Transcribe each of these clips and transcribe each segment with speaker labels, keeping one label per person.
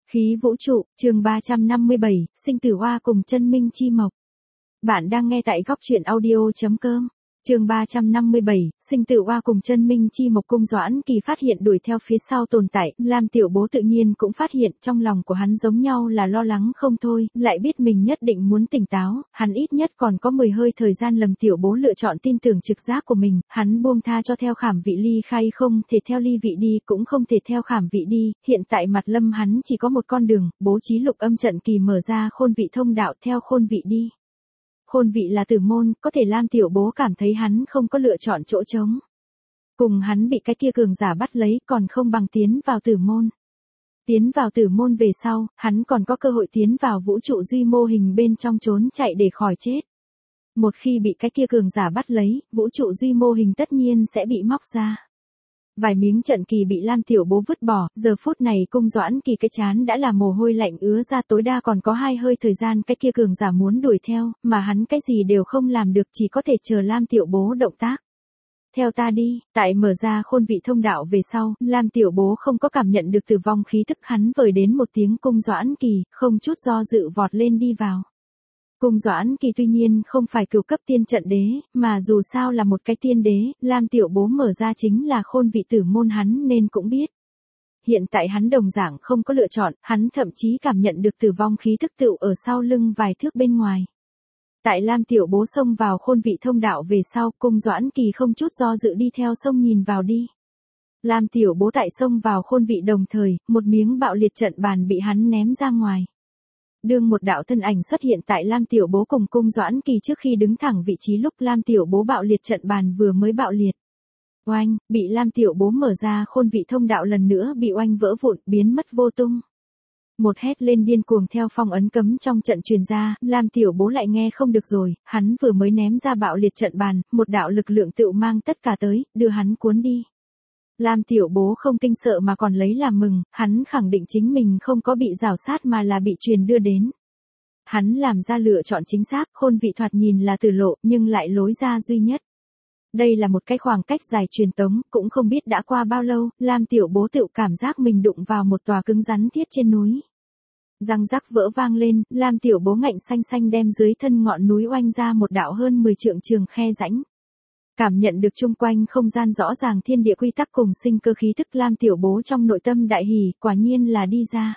Speaker 1: Khí vũ trụ, chương 357, sinh tử oa cùng chân minh chi mộc. Bạn đang nghe tại góc truyện audio.com. Chương 357, sinh tử oa cùng chân minh chi mộc. Cung Doãn Kỳ phát hiện đuổi theo phía sau tồn tại, Lam Tiểu Bố tự nhiên cũng phát hiện, trong lòng của hắn giống nhau là lo lắng không thôi, lại biết mình nhất định muốn tỉnh táo, hắn ít nhất còn có 10 hơi thời gian. Lâm Tiểu Bố lựa chọn tin tưởng trực giác của mình, hắn buông tha cho theo Khảm Vị ly khai, không thể theo ly vị đi, cũng không thể theo Khảm Vị đi, hiện tại mặt Lâm hắn chỉ có một con đường, bố trí Lục Âm trận kỳ mở ra Khôn Vị thông đạo theo Khôn Vị đi. Khôn Vị là tử môn, có thể Lam Tiểu Bố cảm thấy hắn không có lựa chọn chỗ trống. Cùng hắn bị cái kia cường giả bắt lấy, còn không bằng tiến vào tử môn. Tiến vào tử môn về sau, hắn còn có cơ hội tiến vào vũ trụ duy mô hình bên trong trốn chạy để khỏi chết. Một khi bị cái kia cường giả bắt lấy, vũ trụ duy mô hình tất nhiên sẽ bị móc ra. Vài miếng trận kỳ bị Lam Tiểu Bố vứt bỏ, giờ phút này Cung Doãn Kỳ cái chán đã là mồ hôi lạnh ứa ra, tối đa còn có 2 hơi thời gian. Cái kia cường giả muốn đuổi theo, mà hắn cái gì đều không làm được, chỉ có thể chờ Lam Tiểu Bố động tác. Theo ta đi, tại mở ra Khôn Vị thông đạo về sau, Lam Tiểu Bố không có cảm nhận được tử vong khí tức, hắn vời đến một tiếng Cung Doãn Kỳ, không chút do dự vọt lên đi vào. Cung Doãn Kỳ tuy nhiên không phải cửu cấp tiên trận đế, mà dù sao là một cái tiên đế, Lam Tiểu Bố mở ra chính là Khôn Vị tử môn, hắn nên cũng biết. Hiện tại hắn đồng dạng không có lựa chọn, hắn thậm chí cảm nhận được tử vong khí tức tựu ở sau lưng vài thước bên ngoài. Tại Lam Tiểu Bố xông vào Khôn Vị thông đạo về sau, Cung Doãn Kỳ không chút do dự đi theo sông nhìn vào đi. Lam Tiểu Bố tại xông vào Khôn Vị đồng thời, một miếng bạo liệt trận bàn bị hắn ném ra ngoài. Đương một đạo thân ảnh xuất hiện tại Lam Tiểu Bố cùng Cung Doãn Kỳ trước khi đứng thẳng vị trí lúc Lam Tiểu Bố bạo liệt trận bàn vừa mới bạo liệt. Oanh, bị Lam Tiểu Bố mở ra Khôn Vị thông đạo lần nữa bị oanh vỡ vụn, biến mất vô tung. Một hét lên điên cuồng theo phong ấn cấm trong trận truyền ra, Lam Tiểu Bố lại nghe không được rồi, hắn vừa mới ném ra bạo liệt trận bàn, một đạo lực lượng tựu mang tất cả tới, đưa hắn cuốn đi. Lam Tiểu Bố không kinh sợ mà còn lấy làm mừng, hắn khẳng định chính mình không có bị rào sát mà là bị truyền đưa đến. Hắn làm ra lựa chọn chính xác, Khôn Vị thoạt nhìn là tử lộ nhưng lại lối ra duy nhất. Đây là một cái khoảng cách dài truyền tống, cũng không biết đã qua bao lâu, Lam Tiểu Bố tự cảm giác mình đụng vào một tòa cứng rắn thiết trên núi. Răng rắc vỡ vang lên, Lam Tiểu Bố ngạnh xanh xanh đem dưới thân ngọn núi oanh ra một đạo hơn 10 trượng trường khe rãnh. Cảm nhận được chung quanh không gian rõ ràng thiên địa quy tắc cùng sinh cơ khí tức, Lam Tiểu Bố trong nội tâm đại hỉ, quả nhiên là đi ra.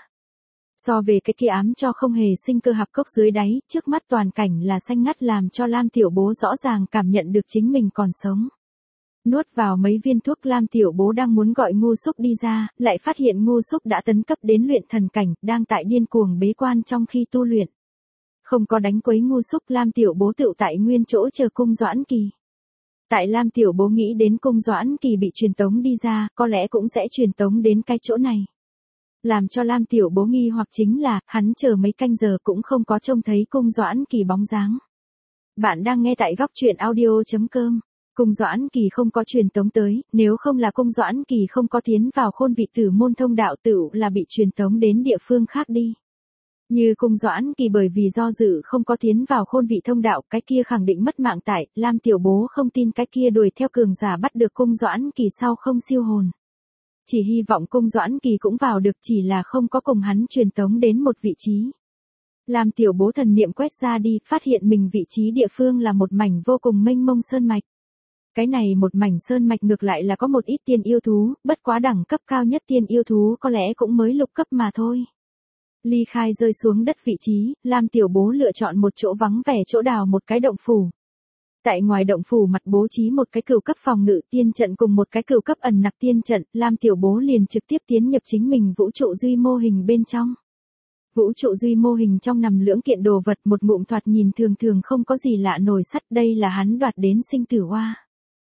Speaker 1: So về cái kia ám cho không hề sinh cơ hạp cốc dưới đáy, trước mắt toàn cảnh là xanh ngắt làm cho Lam Tiểu Bố rõ ràng cảm nhận được chính mình còn sống. Nuốt vào mấy viên thuốc, Lam Tiểu Bố đang muốn gọi Ngu Xúc đi ra, lại phát hiện Ngu Xúc đã tấn cấp đến luyện thần cảnh, đang tại điên cuồng bế quan trong khi tu luyện. Không có đánh quấy Ngu Xúc, Lam Tiểu Bố tựu tại nguyên chỗ chờ Cung Doãn Kỳ. Tại Lam Tiểu Bố nghĩ đến Cung Doãn Kỳ bị truyền tống đi ra, có lẽ cũng sẽ truyền tống đến cái chỗ này. Làm cho Lam Tiểu Bố nghi hoặc chính là, hắn chờ mấy canh giờ cũng không có trông thấy Cung Doãn Kỳ bóng dáng. Bạn đang nghe tại góc truyện audio.com. Cung Doãn Kỳ không có truyền tống tới, nếu không là Cung Doãn Kỳ không có tiến vào Khôn Vị tử môn thông đạo tựu là bị truyền tống đến địa phương khác đi. Như Cung Doãn Kỳ bởi vì do dự không có tiến vào Khôn Vị thông đạo, cái kia khẳng định mất mạng tại, Lam Tiểu Bố không tin cái kia đuổi theo cường giả bắt được Cung Doãn Kỳ sau không siêu hồn. Chỉ hy vọng Cung Doãn Kỳ cũng vào được, chỉ là không có cùng hắn truyền tống đến một vị trí. Lam Tiểu Bố thần niệm quét ra đi, phát hiện mình vị trí địa phương là một mảnh vô cùng mênh mông sơn mạch. Cái này một mảnh sơn mạch ngược lại là có một ít tiên yêu thú, bất quá đẳng cấp cao nhất tiên yêu thú có lẽ cũng mới lục cấp mà thôi. Ly khai rơi xuống đất vị trí, Lam Tiểu Bố lựa chọn một chỗ vắng vẻ chỗ đào một cái động phủ. Tại ngoài động phủ mặt bố trí một cái cửu cấp phòng ngự tiên trận cùng một cái cửu cấp ẩn nặc tiên trận, Lam Tiểu Bố liền trực tiếp tiến nhập chính mình vũ trụ duy mô hình bên trong. Vũ trụ duy mô hình trong nằm lưỡng kiện đồ vật, một ngụm thoạt nhìn thường thường không có gì lạ nổi sắt, đây là hắn đoạt đến sinh tử oa.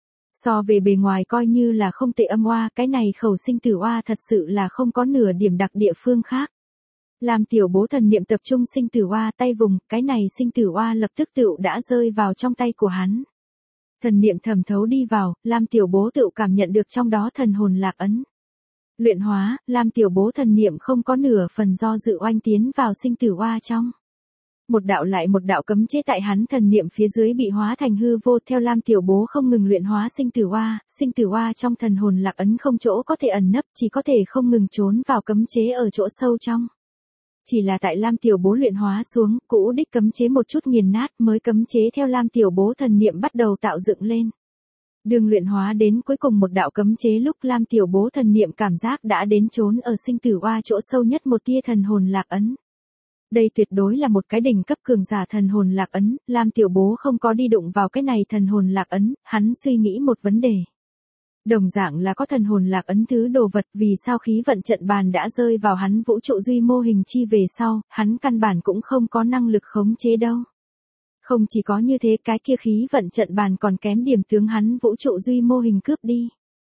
Speaker 1: So về bề ngoài coi như là không tệ âm oa, cái này khẩu sinh tử oa thật sự là không có nửa điểm đặc địa phương khác. Lam Tiểu Bố thần niệm tập trung sinh tử oa tay vùng, cái này sinh tử oa lập tức tựu đã rơi vào trong tay của hắn. Thần niệm thẩm thấu đi vào, Lam Tiểu Bố tựu cảm nhận được trong đó thần hồn lạc ấn. Luyện hóa, Lam Tiểu Bố thần niệm không có nửa phần do dự oanh tiến vào sinh tử oa trong. Một đạo lại một đạo cấm chế tại hắn thần niệm phía dưới bị hóa thành hư vô, theo Lam Tiểu Bố không ngừng luyện hóa sinh tử oa trong thần hồn lạc ấn không chỗ có thể ẩn nấp, chỉ có thể không ngừng trốn vào cấm chế ở chỗ sâu trong. Chỉ là tại Lam Tiểu Bố luyện hóa xuống, cũ đích cấm chế một chút nghiền nát mới cấm chế theo Lam Tiểu Bố thần niệm bắt đầu tạo dựng lên. Đường luyện hóa đến cuối cùng một đạo cấm chế lúc Lam Tiểu Bố thần niệm cảm giác đã đến chốn ở sinh tử oa chỗ sâu nhất một tia thần hồn lạc ấn. Đây tuyệt đối là một cái đỉnh cấp cường giả thần hồn lạc ấn, Lam Tiểu Bố không có đi đụng vào cái này thần hồn lạc ấn, hắn suy nghĩ một vấn đề. Đồng dạng là có thần hồn lạc ấn thứ đồ vật, vì sao khí vận trận bàn đã rơi vào hắn vũ trụ duy mô hình chi về sau, hắn căn bản cũng không có năng lực khống chế đâu. Không chỉ có như thế, cái kia khí vận trận bàn còn kém điểm tướng hắn vũ trụ duy mô hình cướp đi.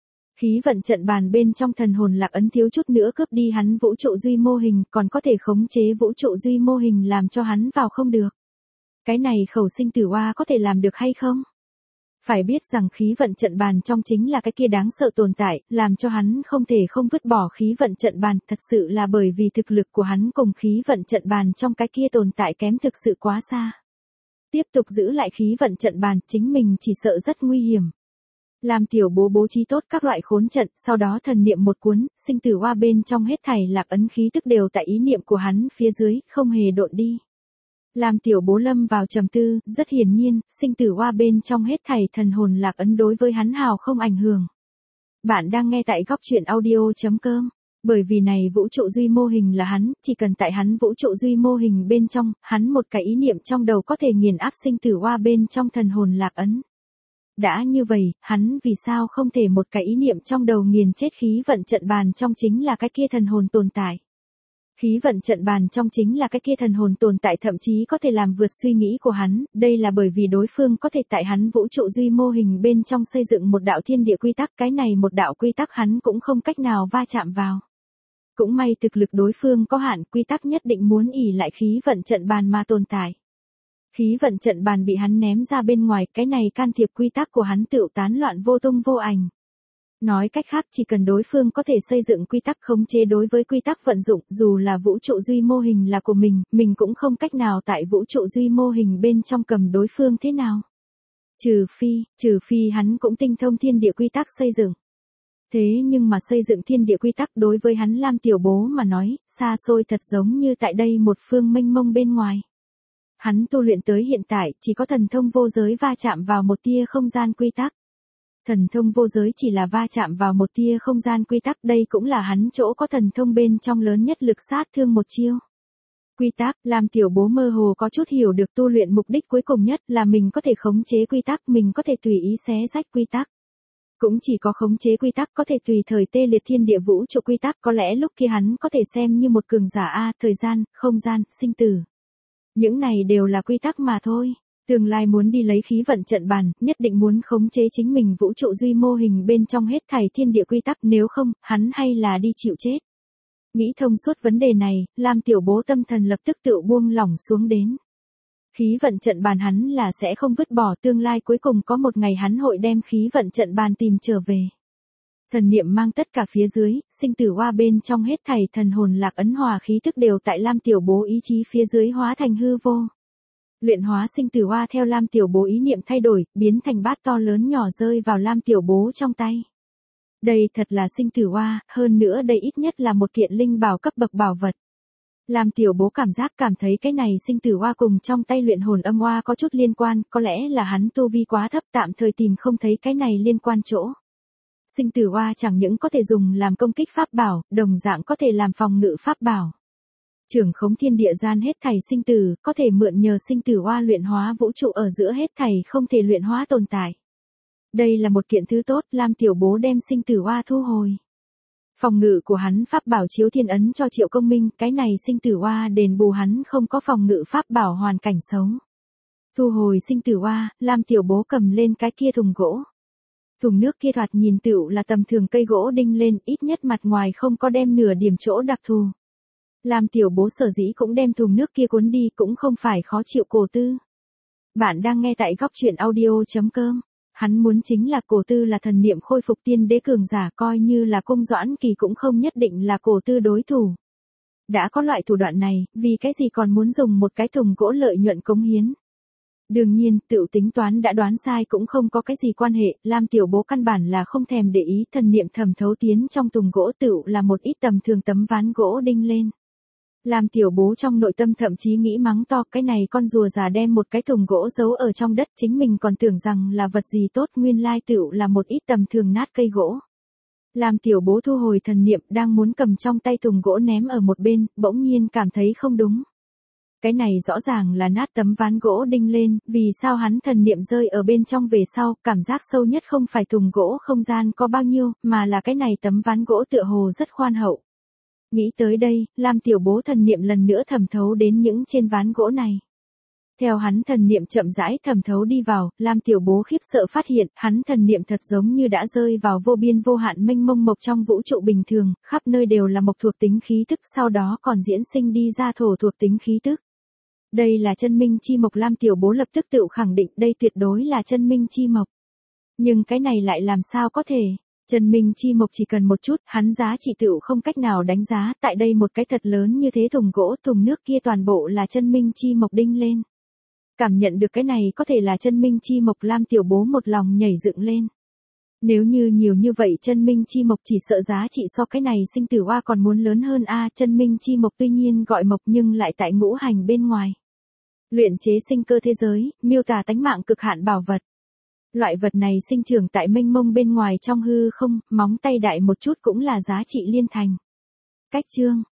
Speaker 1: Khí vận trận bàn bên trong thần hồn lạc ấn thiếu chút nữa cướp đi hắn vũ trụ duy mô hình, còn có thể khống chế vũ trụ duy mô hình làm cho hắn vào không được. Cái này khẩu sinh tử oa có thể làm được hay không? Phải biết rằng khí vận trận bàn trong chính là cái kia đáng sợ tồn tại, làm cho hắn không thể không vứt bỏ khí vận trận bàn, thật sự là bởi vì thực lực của hắn cùng khí vận trận bàn trong cái kia tồn tại kém thực sự quá xa. Tiếp tục giữ lại khí vận trận bàn, chính mình chỉ sợ rất nguy hiểm. Làm Tiểu Bố bố trí tốt các loại khốn trận, sau đó thần niệm một cuốn, sinh tử oa bên trong hết thảy lạc ấn khí tức đều tại ý niệm của hắn phía dưới, không hề độn đi. Làm Tiểu Bố lâm vào trầm tư, rất hiển nhiên, sinh tử oa bên trong hết thảy thần hồn lạc ấn đối với hắn hào không ảnh hưởng. Bạn đang nghe tại góc truyện audio.com. Bởi vì này vũ trụ duy mô hình là hắn, chỉ cần tại hắn vũ trụ duy mô hình bên trong, hắn một cái ý niệm trong đầu có thể nghiền áp sinh tử oa bên trong thần hồn lạc ấn. Đã như vậy, hắn vì sao không thể một cái ý niệm trong đầu nghiền chết khí vận trận bàn trong chính là cái kia thần hồn tồn tại. Khí vận trận bàn trong chính là cái kia thần hồn tồn tại, thậm chí có thể làm vượt suy nghĩ của hắn, đây là bởi vì đối phương có thể tại hắn vũ trụ duy mô hình bên trong xây dựng một đạo thiên địa quy tắc, cái này một đạo quy tắc hắn cũng không cách nào va chạm vào. Cũng may thực lực đối phương có hạn, quy tắc nhất định muốn ỷ lại khí vận trận bàn mà tồn tại. Khí vận trận bàn bị hắn ném ra bên ngoài, cái này can thiệp quy tắc của hắn tựu tán loạn vô tung vô ảnh. Nói cách khác, chỉ cần đối phương có thể xây dựng quy tắc khống chế đối với quy tắc vận dụng, dù là vũ trụ duy mô hình là của mình cũng không cách nào tại vũ trụ duy mô hình bên trong cầm đối phương thế nào. Trừ phi hắn cũng tinh thông thiên địa quy tắc xây dựng. Thế nhưng mà xây dựng thiên địa quy tắc đối với hắn Lam Tiểu Bố mà nói, xa xôi thật giống như tại đây một phương mênh mông bên ngoài. Hắn tu luyện tới hiện tại, chỉ có thần thông vô giới va chạm vào một tia không gian quy tắc. Thần thông vô giới chỉ là va chạm vào một tia không gian quy tắc, đây cũng là hắn chỗ có thần thông bên trong lớn nhất lực sát thương một chiêu. Quy tắc, Lam Tiểu Bố mơ hồ có chút hiểu được tu luyện mục đích cuối cùng nhất là mình có thể khống chế quy tắc, mình có thể tùy ý xé rách quy tắc. Cũng chỉ có khống chế quy tắc có thể tùy thời tê liệt thiên địa vũ trụ quy tắc, có lẽ lúc kia hắn có thể xem như một cường giả thời gian, không gian, sinh tử. Những này đều là quy tắc mà thôi. Tương lai muốn đi lấy khí vận trận bàn, nhất định muốn khống chế chính mình vũ trụ duy mô hình bên trong hết thảy thiên địa quy tắc, nếu không, hắn hay là đi chịu chết. Nghĩ thông suốt vấn đề này, Lam Tiểu Bố tâm thần lập tức tự buông lỏng xuống đến. Khí vận trận bàn hắn là sẽ không vứt bỏ, tương lai cuối cùng có một ngày hắn hội đem khí vận trận bàn tìm trở về. Thần niệm mang tất cả phía dưới, sinh tử oa bên trong hết thảy thần hồn lạc ấn hòa khí tức đều tại Lam Tiểu Bố ý chí phía dưới hóa thành hư vô. Luyện hóa sinh tử oa theo Lam Tiểu Bố ý niệm thay đổi, biến thành bát to lớn nhỏ rơi vào Lam Tiểu Bố trong tay. Đây thật là sinh tử oa, hơn nữa đây ít nhất là một kiện linh bảo cấp bậc bảo vật. Lam Tiểu Bố cảm thấy cái này sinh tử oa cùng trong tay luyện hồn âm oa có chút liên quan, có lẽ là hắn tu vi quá thấp tạm thời tìm không thấy cái này liên quan chỗ. Sinh tử oa chẳng những có thể dùng làm công kích pháp bảo, đồng dạng có thể làm phòng ngự pháp bảo. Trưởng khống thiên địa gian hết thảy sinh tử, có thể mượn nhờ sinh tử oa luyện hóa vũ trụ ở giữa hết thảy không thể luyện hóa tồn tại. Đây là một kiện thứ tốt, Lam Tiểu Bố đem sinh tử oa thu hồi. Phòng ngự của hắn pháp bảo chiếu thiên ấn cho Triệu Công Minh, cái này sinh tử oa đền bù hắn không có phòng ngự pháp bảo hoàn cảnh xấu. Thu hồi sinh tử oa, Lam Tiểu Bố cầm lên cái kia thùng gỗ. Thùng nước kia thoạt nhìn tựu là tầm thường cây gỗ đinh lên, ít nhất mặt ngoài không có đem nửa điểm chỗ đặc thù. Lam Tiểu Bố sở dĩ cũng đem thùng nước kia cuốn đi cũng không phải khó chịu Cổ Tư. Bạn đang nghe tại góc truyện audio.com. Hắn muốn chính là Cổ Tư là thần niệm khôi phục tiên đế cường giả, coi như là Cung Doãn Kỳ cũng không nhất định là Cổ Tư đối thủ. Đã có loại thủ đoạn này, vì cái gì còn muốn dùng một cái thùng gỗ lợi nhuận cống hiến. Đương nhiên, tự tính toán đã đoán sai cũng không có cái gì quan hệ, Lam Tiểu Bố căn bản là không thèm để ý, thần niệm thẩm thấu tiến trong thùng gỗ tựu là một ít tầm thường tấm ván gỗ đinh lên. Lam Tiểu Bố trong nội tâm thậm chí nghĩ mắng to, cái này con rùa già đem một cái thùng gỗ giấu ở trong đất, chính mình còn tưởng rằng là vật gì tốt, nguyên lai tựu là một ít tầm thường nát cây gỗ. Lam Tiểu Bố thu hồi thần niệm, đang muốn cầm trong tay thùng gỗ ném ở một bên, bỗng nhiên cảm thấy không đúng. Cái này rõ ràng là nát tấm ván gỗ đinh lên, vì sao hắn thần niệm rơi ở bên trong về sau, cảm giác sâu nhất không phải thùng gỗ không gian có bao nhiêu, mà là cái này tấm ván gỗ tựa hồ rất khoan hậu. Nghĩ tới đây, Lam Tiểu Bố thần niệm lần nữa thẩm thấu đến những trên ván gỗ này. Theo hắn thần niệm chậm rãi thẩm thấu đi vào, Lam Tiểu Bố khiếp sợ phát hiện, hắn thần niệm thật giống như đã rơi vào vô biên vô hạn mênh mông mộc trong vũ trụ bình thường, khắp nơi đều là mộc thuộc tính khí tức, sau đó còn diễn sinh đi ra thổ thuộc tính khí tức. Đây là chân minh chi mộc, Lam Tiểu Bố lập tức tự khẳng định đây tuyệt đối là chân minh chi mộc. Nhưng cái này lại làm sao có thể? Chân minh chi mộc chỉ cần một chút, hắn giá trị tựu không cách nào đánh giá, tại đây một cái thật lớn như thế thùng gỗ, thùng nước kia toàn bộ là chân minh chi mộc đinh lên. Cảm nhận được cái này có thể là chân minh chi mộc, Lam Tiểu Bố một lòng nhảy dựng lên. Nếu như nhiều như vậy chân minh chi mộc chỉ sợ giá trị so cái này sinh tử oa còn muốn lớn hơn a. Chân minh chi mộc tuy nhiên gọi mộc nhưng lại tại ngũ hành bên ngoài. Luyện chế sinh cơ thế giới, miêu tả tánh mạng cực hạn bảo vật. Loại vật này sinh trưởng tại mênh mông bên ngoài trong hư không, móng tay đại một chút cũng là giá trị liên thành. Cách chương